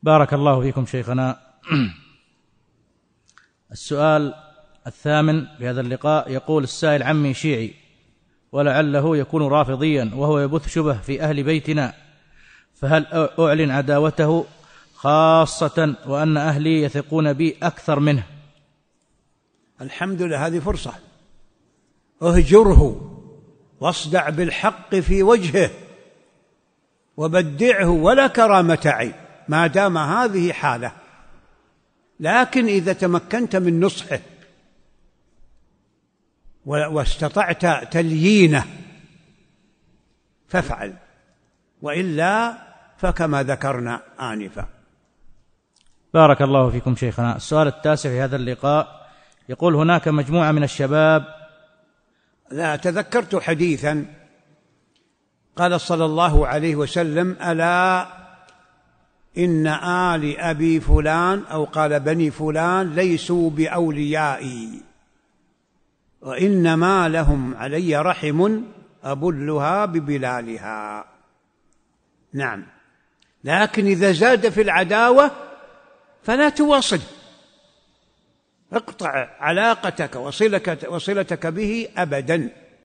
بارك الله فيكم شيخنا. السؤال الثامن في هذا اللقاء، يقول السائل: عمي شيعي ولعله يكون رافضيا وهو يبث شبه في أهل بيتنا، فهل أعلن عداوته خاصة وأن أهلي يثقون بي أكثر منه؟ الحمد لله، هذه فرصة. اهجره واصدع بالحق في وجهه وبدعه ولا كرامة عين ما دام هذه حاله. لكن إذا تمكنت من نصحه واستطعت تليينه فافعل، وإلا فكما ذكرنا آنفا. بارك الله فيكم شيخنا. السؤال التاسع في هذا اللقاء يقول: هناك مجموعة من الشباب. لا، تذكرت حديثا قال صلى الله عليه وسلم: ألا إن آل أبي فلان، أو قال بني فلان، ليسوا بأوليائي، وإنما لهم علي رحم أبلها ببلالها. نعم، لكن إذا زاد في العداوة فلا تواصل، اقطع علاقتك وصلتك به أبدا.